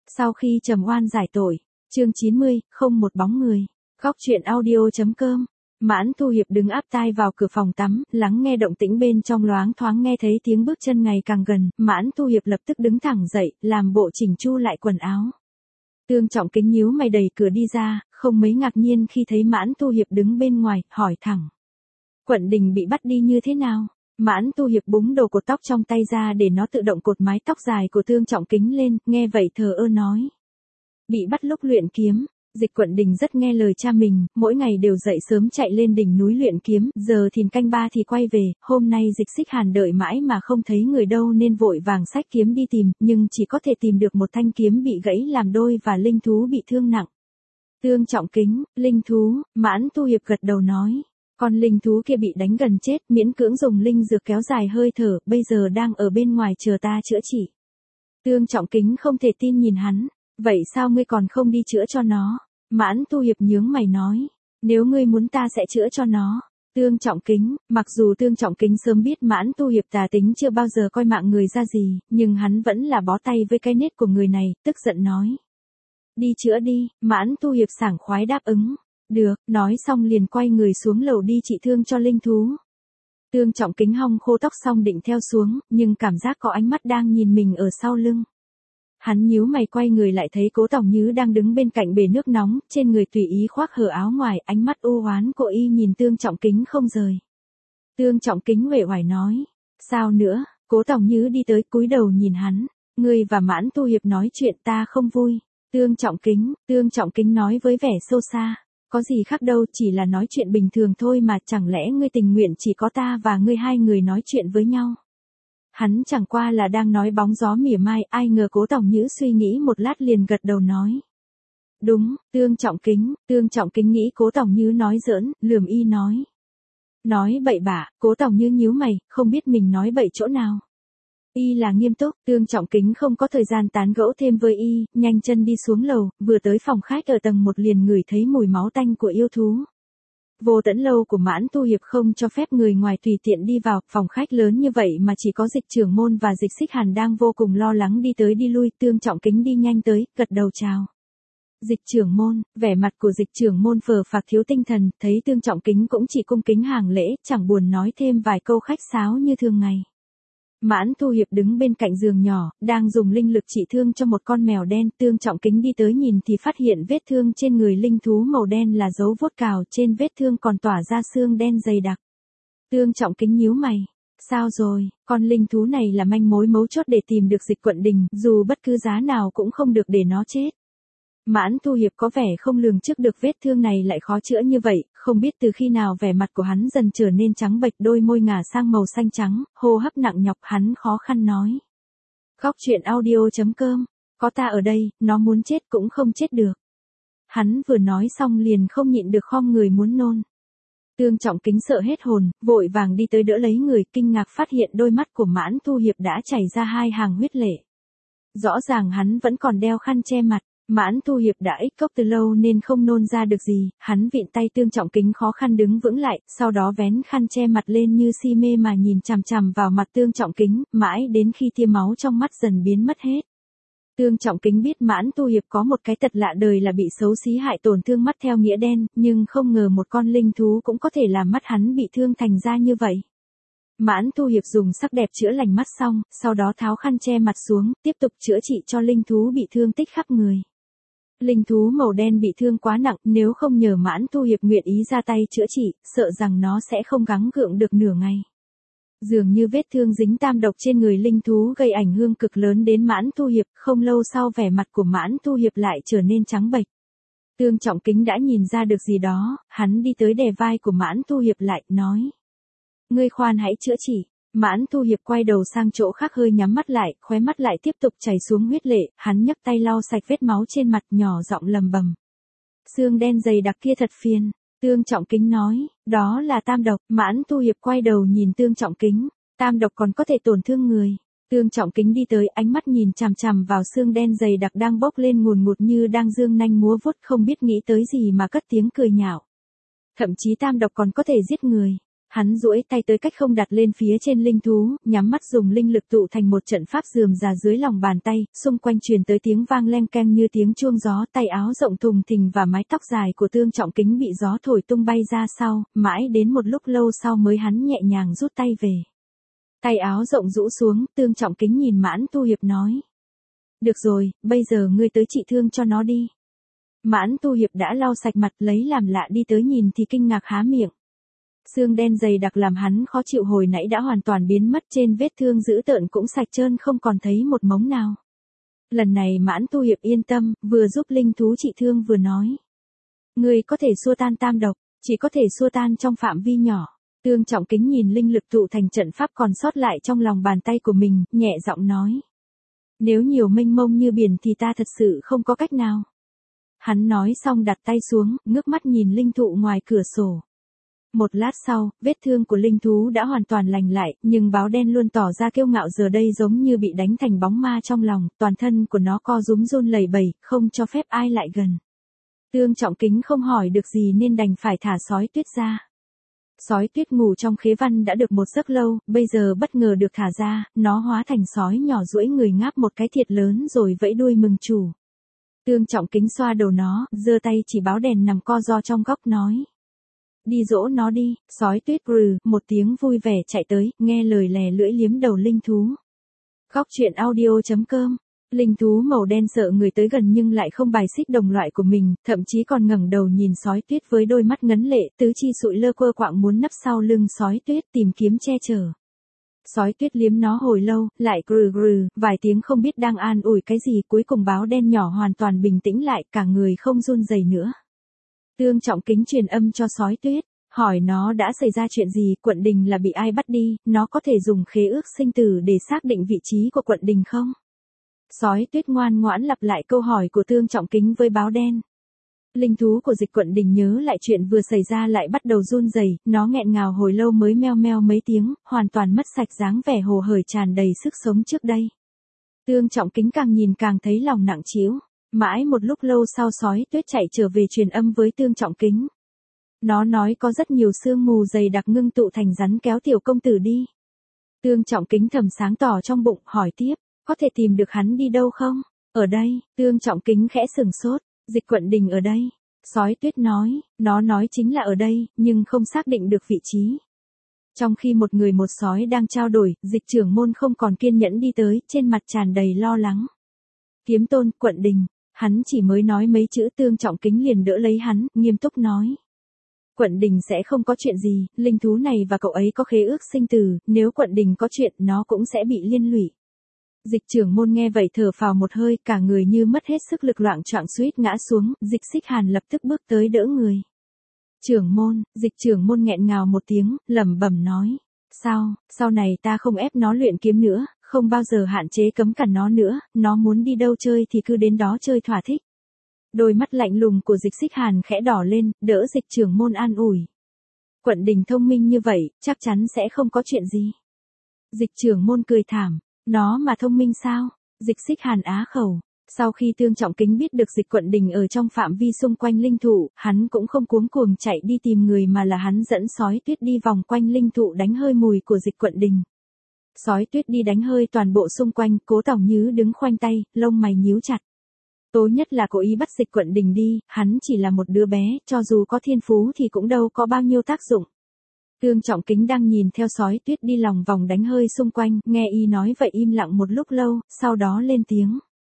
Sau khi trầm oan giải tội, chương 90, không một bóng người. Góc truyện audio.com. Mãn Thu Hiệp đứng áp tai vào cửa phòng tắm, lắng nghe động tĩnh bên trong, loáng thoáng nghe thấy tiếng bước chân ngày càng gần. Mãn Thu Hiệp lập tức đứng thẳng dậy, làm bộ chỉnh chu lại quần áo. Tương Trọng Kính nhíu mày đẩy cửa đi ra, không mấy ngạc nhiên khi thấy Mãn Thu Hiệp đứng bên ngoài, hỏi thẳng. Quận Đình bị bắt đi như thế nào? Mãn Thu Hiệp búng đầu cột tóc trong tay ra để nó tự động cột mái tóc dài của Tương Trọng Kính lên, nghe vậy thờ ơ nói. Bị bắt lúc luyện kiếm. Dịch Quận Đình rất nghe lời cha mình, mỗi ngày đều dậy sớm chạy lên đỉnh núi luyện kiếm, giờ thìn canh 3 thì quay về. Hôm nay Dịch Xích Hàn đợi mãi mà không thấy người đâu nên vội vàng xách kiếm đi tìm, nhưng chỉ có thể tìm được một thanh kiếm bị gãy làm đôi và linh thú bị thương nặng. Tương Trọng Kính, linh thú, Mãn Thu Hiệp gật đầu nói. Con linh thú kia bị đánh gần chết, miễn cưỡng dùng linh dược kéo dài hơi thở, bây giờ đang ở bên ngoài chờ ta chữa trị. Tương Trọng Kính không thể tin nhìn hắn. Vậy sao ngươi còn không đi chữa cho nó? Mãn Thu Hiệp nhướng mày nói. Nếu ngươi muốn ta sẽ chữa cho nó. Tương Trọng Kính, mặc dù Tương Trọng Kính sớm biết Mãn Thu Hiệp tà tính chưa bao giờ coi mạng người ra gì, nhưng hắn vẫn là bó tay với cái nết của người này, tức giận nói. Đi chữa đi, Mãn Thu Hiệp sảng khoái đáp ứng. Được, nói xong liền quay người xuống lầu đi trị thương cho linh thú. Tương Trọng Kính hong khô tóc xong định theo xuống, nhưng cảm giác có ánh mắt đang nhìn mình ở sau lưng. Hắn nhíu mày quay người lại thấy Cố Tòng Nhứ đang đứng bên cạnh bể nước nóng, trên người tùy ý khoác hở áo ngoài, ánh mắt u oán của y nhìn Tương Trọng Kính không rời. Tương Trọng Kính uể oải nói, sao nữa? Cố Tòng Nhứ đi tới cúi đầu nhìn hắn, ngươi và Mãn Thu Hiệp nói chuyện ta không vui. Tương Trọng Kính nói với vẻ sâu xa, có gì khác đâu, chỉ là nói chuyện bình thường thôi mà, chẳng lẽ ngươi tình nguyện chỉ có ta và ngươi hai người nói chuyện với nhau? Hắn chẳng qua là đang nói bóng gió mỉa mai, ai ngờ Cố Tòng Nhứ suy nghĩ một lát liền gật đầu nói. Đúng, Tương Trọng Kính nghĩ Cố Tòng Nhứ nói giỡn, lườm y nói. Nói bậy bạ, Cố Tòng Nhứ nhíu mày, không biết mình nói bậy chỗ nào. Y là nghiêm túc, Tương Trọng Kính không có thời gian tán gẫu thêm với y, nhanh chân đi xuống lầu, vừa tới phòng khách ở tầng 1 liền ngửi thấy mùi máu tanh của yêu thú. Vô Tẫn lâu của Mãn Thu Hiệp không cho phép người ngoài tùy tiện đi vào, phòng khách lớn như vậy mà chỉ có Dịch Trưởng Môn và Dịch Xích Hàn đang vô cùng lo lắng đi tới đi lui, Tương Trọng Kính đi nhanh tới, gật đầu chào. Dịch Trưởng Môn, vẻ mặt của Dịch Trưởng Môn phờ phạc thiếu tinh thần, thấy Tương Trọng Kính cũng chỉ cung kính hàng lễ, chẳng buồn nói thêm vài câu khách sáo như thường ngày. Mãn Thu Hiệp đứng bên cạnh giường nhỏ, đang dùng linh lực trị thương cho một con mèo đen, Tương Trọng Kính đi tới nhìn thì phát hiện vết thương trên người linh thú màu đen là dấu vuốt cào, trên vết thương còn tỏa ra xương đen dày đặc. Tương Trọng Kính nhíu mày, sao rồi, con linh thú này là manh mối mấu chốt để tìm được Dịch Quận Đình, dù bất cứ giá nào cũng không được để nó chết. Mãn Thu Hiệp có vẻ không lường trước được vết thương này lại khó chữa như vậy, không biết từ khi nào vẻ mặt của hắn dần trở nên trắng bệch, đôi môi ngả sang màu xanh trắng, hô hấp nặng nhọc, hắn khó khăn nói. Góc truyện audio.com, có ta ở đây, nó muốn chết cũng không chết được. Hắn vừa nói xong liền không nhịn được khom người muốn nôn. Tương Trọng Kính sợ hết hồn, vội vàng đi tới đỡ lấy người, kinh ngạc phát hiện đôi mắt của Mãn Thu Hiệp đã chảy ra 2 hàng huyết lệ. Rõ ràng hắn vẫn còn đeo khăn che mặt. Mãn Thu Hiệp đã ích cốc từ lâu nên không nôn ra được gì, hắn vịn tay Tương Trọng Kính khó khăn đứng vững lại, sau đó vén khăn che mặt lên như si mê mà nhìn chằm chằm vào mặt Tương Trọng Kính, mãi đến khi tia máu trong mắt dần biến mất hết. Tương Trọng Kính biết Mãn Thu Hiệp có một cái tật lạ đời là bị xấu xí hại tổn thương mắt theo nghĩa đen, nhưng không ngờ một con linh thú cũng có thể làm mắt hắn bị thương thành ra như vậy. Mãn Thu Hiệp dùng sắc đẹp chữa lành mắt xong, sau đó tháo khăn che mặt xuống, tiếp tục chữa trị cho linh thú bị thương tích khắp người. Linh thú màu đen bị thương quá nặng, nếu không nhờ Mãn Thu Hiệp nguyện ý ra tay chữa trị, sợ rằng nó sẽ không gắng gượng được nửa ngày. Dường như vết thương dính tam độc trên người linh thú gây ảnh hưởng cực lớn đến Mãn Thu Hiệp, không lâu sau vẻ mặt của Mãn Thu Hiệp lại trở nên trắng bệch. Tương Trọng Kính đã nhìn ra được gì đó, hắn đi tới đè vai của Mãn Thu Hiệp lại, nói. Ngươi khoan hãy chữa trị. Mãn Thu Hiệp quay đầu sang chỗ khác hơi nhắm mắt lại, khóe mắt lại tiếp tục chảy xuống huyết lệ, hắn nhấc tay lau sạch vết máu trên mặt, nhỏ giọng lầm bầm. Xương đen dày đặc kia thật phiền. Tương Trọng Kính nói, đó là tam độc. Mãn Thu Hiệp quay đầu nhìn Tương Trọng Kính, tam độc còn có thể tổn thương người. Tương Trọng Kính đi tới, ánh mắt nhìn chằm chằm vào xương đen dày đặc đang bốc lên ngùn ngụt như đang dương nanh múa vuốt, không biết nghĩ tới gì mà cất tiếng cười nhạo. Thậm chí tam độc còn có thể giết người. Hắn duỗi tay tới cách không đặt lên phía trên linh thú, nhắm mắt dùng linh lực tụ thành một trận pháp rườm rà dưới lòng bàn tay, xung quanh truyền tới tiếng vang leng keng như tiếng chuông gió, tay áo rộng thùng thình và mái tóc dài của Tương Trọng Kính bị gió thổi tung bay ra sau, mãi đến một lúc lâu sau mới hắn nhẹ nhàng rút tay về. Tay áo rộng rũ xuống, Tương Trọng Kính nhìn Mãn Tu Hiệp nói. Được rồi, bây giờ ngươi tới trị thương cho nó đi. Mãn Tu Hiệp đã lau sạch mặt lấy làm lạ đi tới nhìn thì kinh ngạc há miệng. Xương đen dày đặc làm hắn khó chịu hồi nãy đã hoàn toàn biến mất, trên vết thương dữ tợn cũng sạch trơn không còn thấy một mống nào. Lần này Mãn Tu Hiệp yên tâm, vừa giúp linh thú trị thương vừa nói. Ngươi có thể xua tan tam độc, chỉ có thể xua tan trong phạm vi nhỏ. Tương Trọng Kính nhìn linh lực tụ thành trận pháp còn sót lại trong lòng bàn tay của mình, nhẹ giọng nói. Nếu nhiều mênh mông như biển thì ta thật sự không có cách nào. Hắn nói xong đặt tay xuống, ngước mắt nhìn linh thụ ngoài cửa sổ. Một lát sau, vết thương của linh thú đã hoàn toàn lành lại, nhưng báo đen luôn tỏ ra kiêu ngạo giờ đây giống như bị đánh thành bóng ma trong lòng, toàn thân của nó co rúm run lẩy bẩy, không cho phép ai lại gần. Tương Trọng Kính không hỏi được gì nên đành phải thả Sói Tuyết ra. Sói Tuyết ngủ trong khế văn đã được một giấc lâu, bây giờ bất ngờ được thả ra, nó hóa thành sói nhỏ duỗi người ngáp một cái thiệt lớn rồi vẫy đuôi mừng chủ. Tương Trọng Kính xoa đầu nó, giơ tay chỉ báo đèn nằm co ro trong góc nói. Đi dỗ nó đi. Sói Tuyết rừ một tiếng vui vẻ chạy tới, nghe lời lè lưỡi liếm đầu linh thú. Góc truyện audio.com. Linh thú màu đen sợ người tới gần nhưng lại không bài xích đồng loại của mình, thậm chí còn ngẩng đầu nhìn Sói Tuyết với đôi mắt ngấn lệ, tứ chi sụi lơ quơ quạng muốn nấp sau lưng Sói Tuyết tìm kiếm che chở. Sói Tuyết liếm nó hồi lâu, lại grừ vài tiếng không biết đang an ủi cái gì, cuối cùng báo đen nhỏ hoàn toàn bình tĩnh lại, cả người không run rẩy nữa. Tương Trọng Kính truyền âm cho Sói Tuyết, hỏi nó đã xảy ra chuyện gì, Quận Đình là bị ai bắt đi, nó có thể dùng khế ước sinh tử để xác định vị trí của Quận Đình không? Sói Tuyết ngoan ngoãn lặp lại câu hỏi của Tương Trọng Kính với báo đen. Linh thú của Dịch Quận Đình nhớ lại chuyện vừa xảy ra lại bắt đầu run rẩy, nó nghẹn ngào hồi lâu mới meo meo mấy tiếng, hoàn toàn mất sạch dáng vẻ hồ hởi tràn đầy sức sống trước đây. Tương Trọng Kính càng nhìn càng thấy lòng nặng trĩu. Mãi một lúc lâu sau Sói Tuyết chạy trở về truyền âm với Tương Trọng Kính. Nó nói có rất nhiều sương mù dày đặc ngưng tụ thành rắn kéo tiểu công tử đi. Tương Trọng Kính thầm sáng tỏ trong bụng, hỏi tiếp, có thể tìm được hắn đi đâu không? Ở đây. Tương Trọng Kính khẽ sừng sốt. Dịch Quận Đình ở đây. Sói Tuyết nói, nó nói chính là ở đây, nhưng không xác định được vị trí. Trong khi một người một sói đang trao đổi, Dịch trưởng môn không còn kiên nhẫn đi tới, trên mặt tràn đầy lo lắng. Kiếm Tôn, Quận Đình. Hắn chỉ mới nói mấy chữ Tương Trọng Kính liền đỡ lấy hắn, nghiêm túc nói. Quận Đình sẽ không có chuyện gì, linh thú này và cậu ấy có khế ước sinh tử, nếu Quận Đình có chuyện nó cũng sẽ bị liên lụy. Dịch trưởng môn nghe vậy thở phào một hơi, cả người như mất hết sức lực loạng choạng suýt ngã xuống, Dịch Xích Hàn lập tức bước tới đỡ người. Trưởng môn, Dịch trưởng môn nghẹn ngào một tiếng, lẩm bẩm nói. Sau này ta không ép nó luyện kiếm nữa, không bao giờ hạn chế cấm cản nó nữa, nó muốn đi đâu chơi thì cứ đến đó chơi thỏa thích. Đôi mắt lạnh lùng của Dịch Xích Hàn khẽ đỏ lên, đỡ Dịch trưởng môn an ủi. Quận Đình thông minh như vậy, chắc chắn sẽ không có chuyện gì. Dịch trưởng môn cười thảm, nó mà thông minh sao? Dịch Xích Hàn á khẩu. Sau khi Tương Trọng Kính biết được Dịch Quận Đình ở trong phạm vi xung quanh linh thụ, hắn cũng không cuống cuồng chạy đi tìm người mà là hắn dẫn Sói Tuyết đi vòng quanh linh thụ đánh hơi mùi của Dịch Quận Đình. Sói Tuyết đi đánh hơi toàn bộ xung quanh, Cố Tòng Nhứ đứng khoanh tay, lông mày nhíu chặt. Tố Nhất là cố ý bắt Dịch Quận Đình đi, hắn chỉ là một đứa bé, cho dù có thiên phú thì cũng đâu có bao nhiêu tác dụng. Tương Trọng Kính đang nhìn theo Sói Tuyết đi lòng vòng đánh hơi xung quanh, nghe y nói vậy im lặng một lúc lâu, sau đó lên tiếng.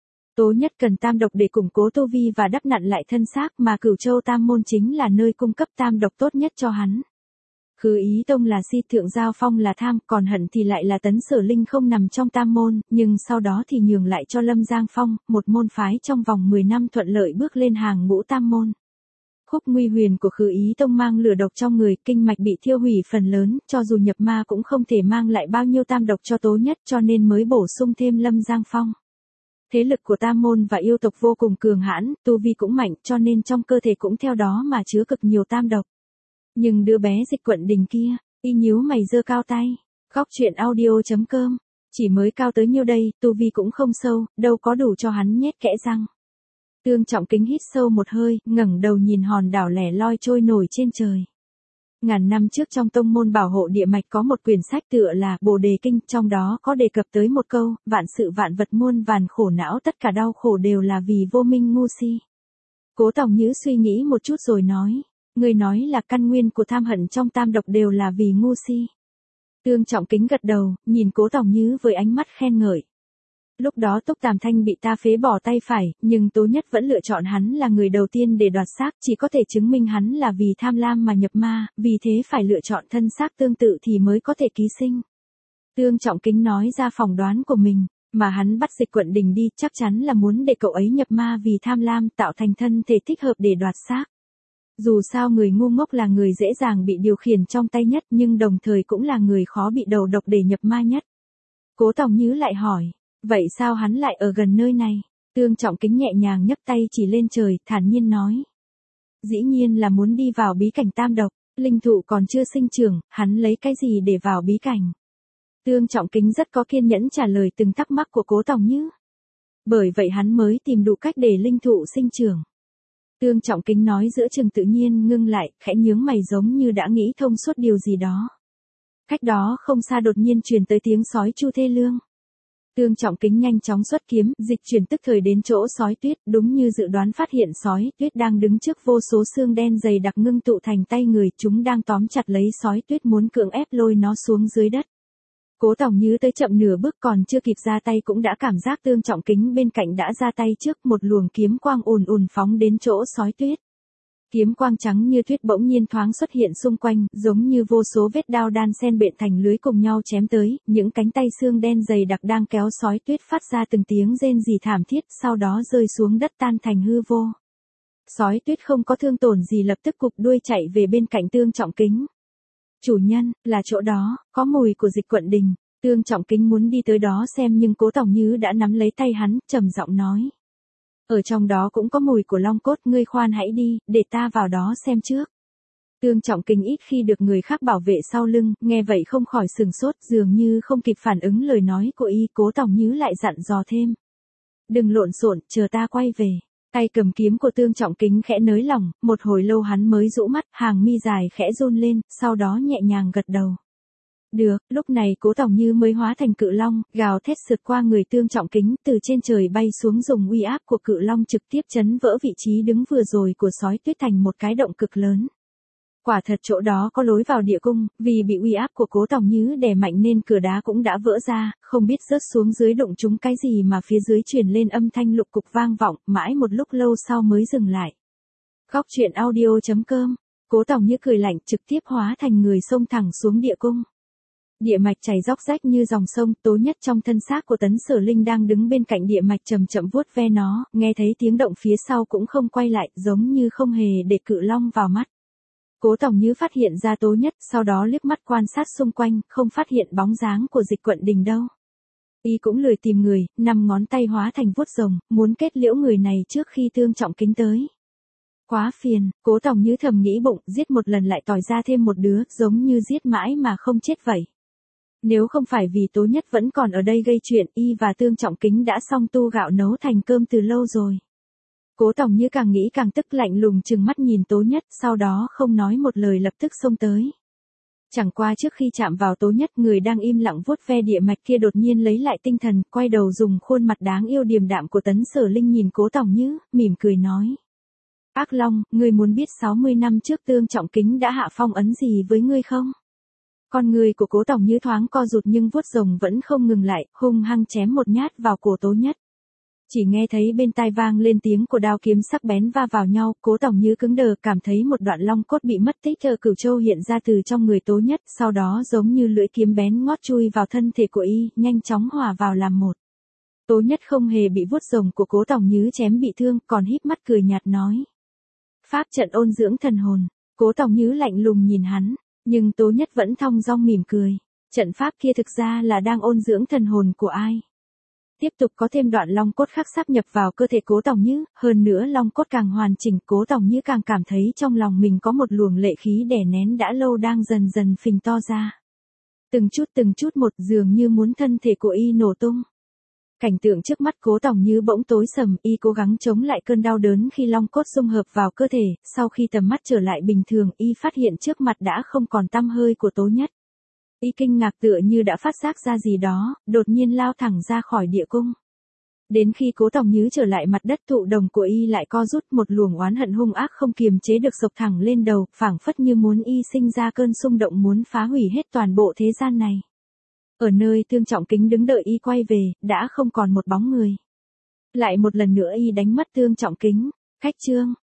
Tố Nhất cần tam độc để củng cố tu vi và đắp nặn lại thân xác, mà Cửu Châu Tam Môn chính là nơi cung cấp tam độc tốt nhất cho hắn. Khứ Ý Tông là Si, Thượng Giao Phong là tham, còn Hận thì lại là Tấn Sở Linh không nằm trong tam môn, nhưng sau đó thì nhường lại cho Lâm Giang Phong, một môn phái trong vòng 10 năm thuận lợi bước lên hàng ngũ tam môn. Khúc Nguy Huyền của Khứ Ý Tông mang lửa độc trong người, kinh mạch bị thiêu hủy phần lớn, cho dù nhập ma cũng không thể mang lại bao nhiêu tam độc cho Tố Nhất, cho nên mới bổ sung thêm Lâm Giang Phong. Thế lực của tam môn và yêu tộc vô cùng cường hãn, tu vi cũng mạnh, cho nên trong cơ thể cũng theo đó mà chứa cực nhiều tam độc. Nhưng đứa bé Dịch Quận Đình kia, y nhíu mày giơ cao tay. Góc truyện audio.com. Chỉ mới cao tới nhiêu đây, tu vi cũng không sâu, đâu có đủ cho hắn nhét kẽ răng. Tương Trọng Kính hít sâu một hơi, ngẩng đầu nhìn hòn đảo lẻ loi trôi nổi trên trời. Ngàn năm trước trong tông môn bảo hộ địa mạch có một quyển sách tựa là Bồ Đề Kinh, trong đó có đề cập tới một câu, vạn sự vạn vật muôn vàn khổ não, tất cả đau khổ đều là vì vô minh ngu si. Cố Tòng Nhữ suy nghĩ một chút rồi nói, ngươi nói là căn nguyên của tham hận trong tam độc đều là vì ngu si. Tương Trọng Kính gật đầu, nhìn Cố Tòng Nhữ với ánh mắt khen ngợi. Lúc đó Túc Tàm Thanh bị ta phế bỏ tay phải, nhưng Tố Nhất vẫn lựa chọn hắn là người đầu tiên để đoạt xác, chỉ có thể chứng minh hắn là vì tham lam mà nhập ma, vì thế phải lựa chọn thân xác tương tự thì mới có thể ký sinh. Tương Trọng Kính nói ra phỏng đoán của mình, mà hắn bắt Dịch Quận Đình đi chắc chắn là muốn để cậu ấy nhập ma vì tham lam tạo thành thân thể thích hợp để đoạt xác. Dù sao người ngu ngốc là người dễ dàng bị điều khiển trong tay nhất nhưng đồng thời cũng là người khó bị đầu độc để nhập ma nhất. Cố Tòng Nhữ lại hỏi. Vậy sao hắn lại ở gần nơi này? Tương Trọng Kính nhẹ nhàng nhấc tay chỉ lên trời, thản nhiên nói. Dĩ nhiên là muốn đi vào bí cảnh tam độc, linh thụ còn chưa sinh trưởng, hắn lấy cái gì để vào bí cảnh? Tương Trọng Kính rất có kiên nhẫn trả lời từng thắc mắc của Cố Tòng Nhữ. Bởi vậy hắn mới tìm đủ cách để linh thụ sinh trưởng. Tương Trọng Kính nói giữa chừng tự nhiên ngưng lại, khẽ nhướng mày giống như đã nghĩ thông suốt điều gì đó. Cách đó không xa đột nhiên truyền tới tiếng sói chu thê lương. Tương Trọng Kính nhanh chóng xuất kiếm, dịch chuyển tức thời đến chỗ sói tuyết, đúng như dự đoán phát hiện sói tuyết đang đứng trước vô số xương đen dày đặc ngưng tụ thành tay người, chúng đang tóm chặt lấy sói tuyết muốn cưỡng ép lôi nó xuống dưới đất. Cố Tòng Nhữ tới chậm nửa bước còn chưa kịp ra tay cũng đã cảm giác Tương Trọng Kính bên cạnh đã ra tay trước, một luồng kiếm quang ùn ùn phóng đến chỗ sói tuyết. Kiếm quang trắng như tuyết bỗng nhiên thoáng xuất hiện xung quanh, giống như vô số vết đao đan xen bện thành lưới cùng nhau chém tới, những cánh tay xương đen dày đặc đang kéo sói tuyết phát ra từng tiếng rên rỉ thảm thiết, sau đó rơi xuống đất tan thành hư vô. Sói tuyết không có thương tổn gì lập tức cụp đuôi chạy về bên cạnh Tương Trọng Kính. Chủ nhân, là chỗ đó, có mùi của Dịch Quận Đình. Tương Trọng Kính muốn đi tới đó xem nhưng Cố Tòng Nhữ đã nắm lấy tay hắn, trầm giọng nói. Ở trong đó cũng có mùi của long cốt, ngươi khoan hãy đi, để ta vào đó xem trước. Tương Trọng Kính ít khi được người khác bảo vệ sau lưng, nghe vậy không khỏi sừng sốt, dường như không kịp phản ứng lời nói của y. Cố Tòng Nhữ lại dặn dò thêm. Đừng lộn xộn, chờ ta quay về. Tay cầm kiếm của Tương Trọng Kính khẽ nới lỏng, một hồi lâu hắn mới rũ mắt, hàng mi dài khẽ run lên, sau đó nhẹ nhàng gật đầu. Được, lúc này Cố Tòng Như mới hóa thành cự long, gào thét sượt qua người Tương Trọng Kính, từ trên trời bay xuống dùng uy áp của cự long trực tiếp chấn vỡ vị trí đứng vừa rồi của sói tuyết thành một cái động cực lớn. Quả thật chỗ đó có lối vào địa cung, vì bị uy áp của Cố Tòng Như đè mạnh nên cửa đá cũng đã vỡ ra, không biết rớt xuống dưới đụng trúng cái gì mà phía dưới truyền lên âm thanh lục cục vang vọng, mãi một lúc lâu sau mới dừng lại. Góc truyện audio.com, Cố Tòng Như cười lạnh trực tiếp hóa thành người xông thẳng xuống địa cung. Địa mạch chảy róc rách như dòng sông, Tố Nhất trong thân xác của Tấn Sở Linh đang đứng bên cạnh địa mạch chậm chậm vuốt ve nó, nghe thấy tiếng động phía sau cũng không quay lại, giống như không hề để cự long vào mắt. Cố Tòng Như phát hiện ra Tố Nhất, sau đó liếc mắt quan sát xung quanh, không phát hiện bóng dáng của Dịch Quận Đình đâu. Y cũng lười tìm người, 5 ngón tay hóa thành vuốt rồng, muốn kết liễu người này trước khi Tương Trọng Kính tới. Quá phiền, Cố Tòng Như thầm nghĩ bụng, giết một lần lại tỏi ra thêm một đứa, giống như giết mãi mà không chết vậy. Nếu không phải vì Tố Nhất vẫn còn ở đây gây chuyện, y và Tương Trọng Kính đã xong tu gạo nấu thành cơm từ lâu rồi. Cố Tòng Như càng nghĩ càng tức, lạnh lùng trừng mắt nhìn Tố Nhất, sau đó không nói một lời lập tức xông tới. Chẳng qua trước khi chạm vào Tố Nhất, người đang im lặng vuốt ve địa mạch kia đột nhiên lấy lại tinh thần, quay đầu dùng khuôn mặt đáng yêu điềm đạm của Tấn Sở Linh nhìn Cố Tòng Như, mỉm cười nói. Ác Long, ngươi muốn biết 60 năm trước Tương Trọng Kính đã hạ phong ấn gì với ngươi không? Con người của Cố Tòng Như thoáng co rụt nhưng vuốt rồng vẫn không ngừng lại, hung hăng chém một nhát vào cổ Tố Nhất. Chỉ nghe thấy bên tai vang lên tiếng của đao kiếm sắc bén va vào nhau, Cố Tòng Như cứng đờ, cảm thấy một đoạn long cốt bị mất tích ở Cửu Châu hiện ra từ trong người Tố Nhất, sau đó giống như lưỡi kiếm bén ngót chui vào thân thể của y, nhanh chóng hòa vào làm một. Tố Nhất không hề bị vuốt rồng của Cố Tòng Như chém bị thương, còn híp mắt cười nhạt nói. Pháp trận ôn dưỡng thần hồn. Cố Tòng Như lạnh lùng nhìn hắn, nhưng Tố Nhất vẫn thong dong mỉm cười. Trận pháp kia thực ra là đang ôn dưỡng thần hồn của ai? Tiếp tục có thêm đoạn long cốt khác sáp nhập vào cơ thể Cố Tòng Như, hơn nữa long cốt càng hoàn chỉnh, Cố Tòng Như càng cảm thấy trong lòng mình có một luồng lệ khí đè nén đã lâu đang dần dần phình to ra. Từng chút một, dường như muốn thân thể của y nổ tung. Cảnh tượng trước mắt Cố Tòng Như bỗng tối sầm, y cố gắng chống lại cơn đau đớn khi long cốt dung hợp vào cơ thể, sau khi tầm mắt trở lại bình thường, y phát hiện trước mặt đã không còn tăm hơi của Tố Nhất. Y kinh ngạc tựa như đã phát giác ra gì đó, đột nhiên lao thẳng ra khỏi địa cung. Đến khi Cố Tòng Như trở lại mặt đất, thụ đồng của y lại co rút, một luồng oán hận hung ác không kiềm chế được sộc thẳng lên đầu, phảng phất như muốn y sinh ra cơn xung động muốn phá hủy hết toàn bộ thế gian này. Ở nơi Tương Trọng Kính đứng đợi y quay về, đã không còn một bóng người. Lại một lần nữa y đánh mất Tương Trọng Kính. Khách chương.